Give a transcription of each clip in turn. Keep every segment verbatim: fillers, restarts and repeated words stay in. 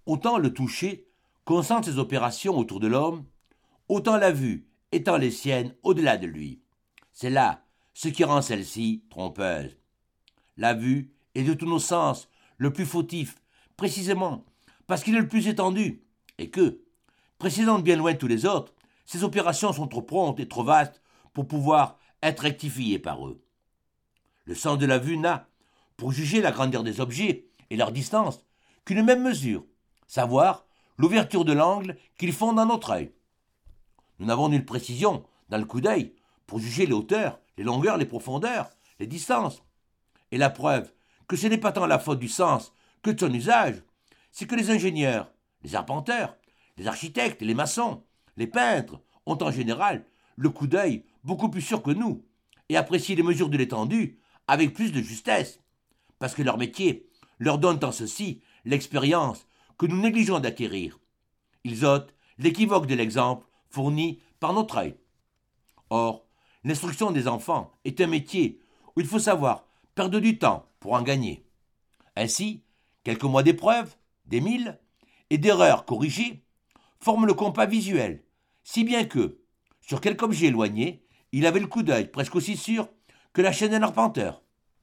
Autant le toucher concentre ses opérations autour de l'homme, autant la vue étend les siennes au-delà de lui. C'est là ce qui rend celle-ci trompeuse. La vue est de tous nos sens le plus fautif, précisément parce qu'il est le plus étendu, et que, précédant de bien loin tous les autres, ces opérations sont trop promptes et trop vastes pour pouvoir être rectifiées par eux. Le sens de la vue n'a, pour juger la grandeur des objets et leur distance, qu'une même mesure, savoir l'ouverture de l'angle qu'ils font dans notre œil. Nous n'avons nulle précision dans le coup d'œil pour juger les hauteurs, les longueurs, les profondeurs, les distances. Et la preuve que ce n'est pas tant la faute du sens que de son usage, c'est que les ingénieurs, les arpenteurs, les architectes, les maçons, les peintres ont en général le coup d'œil beaucoup plus sûr que nous et apprécient les mesures de l'étendue avec plus de justesse, parce que leur métier leur donne en ceci l'expérience que nous négligeons d'acquérir. Ils ôtent l'équivoque de l'exemple fourni par notre œil. Or, l'instruction des enfants est un métier où il faut savoir perdre du temps pour en gagner. Ainsi, quelques mois d'épreuves, des mille, et d'erreurs corrigées forment le compas visuel, si bien que, sur quelque objet éloigné, il avait le coup d'œil presque aussi sûr que la chaîne d'un arpenteur.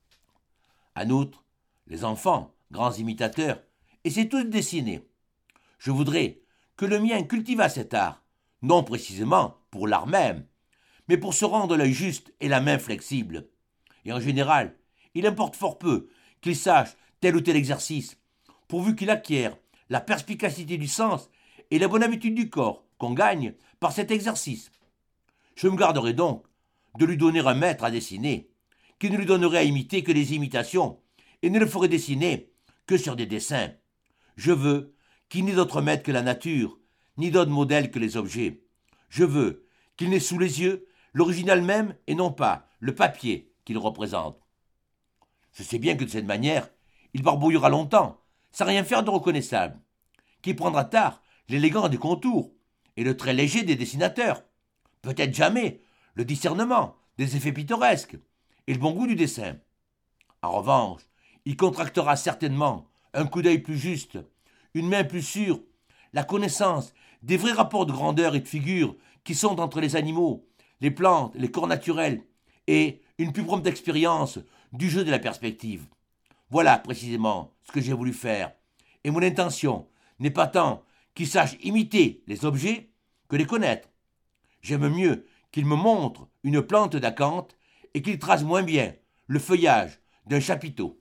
En outre, les enfants, grands imitateurs, essaient tous de dessiner. Je voudrais que le mien cultivât cet art, non précisément pour l'art même, mais pour se rendre l'œil juste et la main flexible. Et en général, il importe fort peu qu'il sache tel ou tel exercice, pourvu qu'il acquiert la perspicacité du sens et la bonne habitude du corps qu'on gagne par cet exercice. Je me garderai donc de lui donner un maître à dessiner, qui ne lui donnerait à imiter que des imitations, et ne le ferait dessiner que sur des dessins. Je veux qu'il n'ait d'autre maître que la nature, ni d'autre modèle que les objets. Je veux qu'il n'ait sous les yeux l'original même et non pas le papier qu'il représente. Je sais bien que de cette manière, il barbouillera longtemps, sans rien faire de reconnaissable, qu'il prendra tard l'élégance des contours et le trait léger des dessinateurs, peut-être jamais le discernement des effets pittoresques et le bon goût du dessin. En revanche, il contractera certainement un coup d'œil plus juste, une main plus sûre, la connaissance des vrais rapports de grandeur et de figure qui sont entre les animaux, les plantes, les corps naturels, et une plus prompte expérience du jeu de la perspective. Voilà précisément ce que j'ai voulu faire, et mon intention n'est pas tant qu'il sache imiter les objets que les connaître. J'aime mieux qu'il me montre une plante d'acanthe et qu'il trace moins bien le feuillage d'un chapiteau.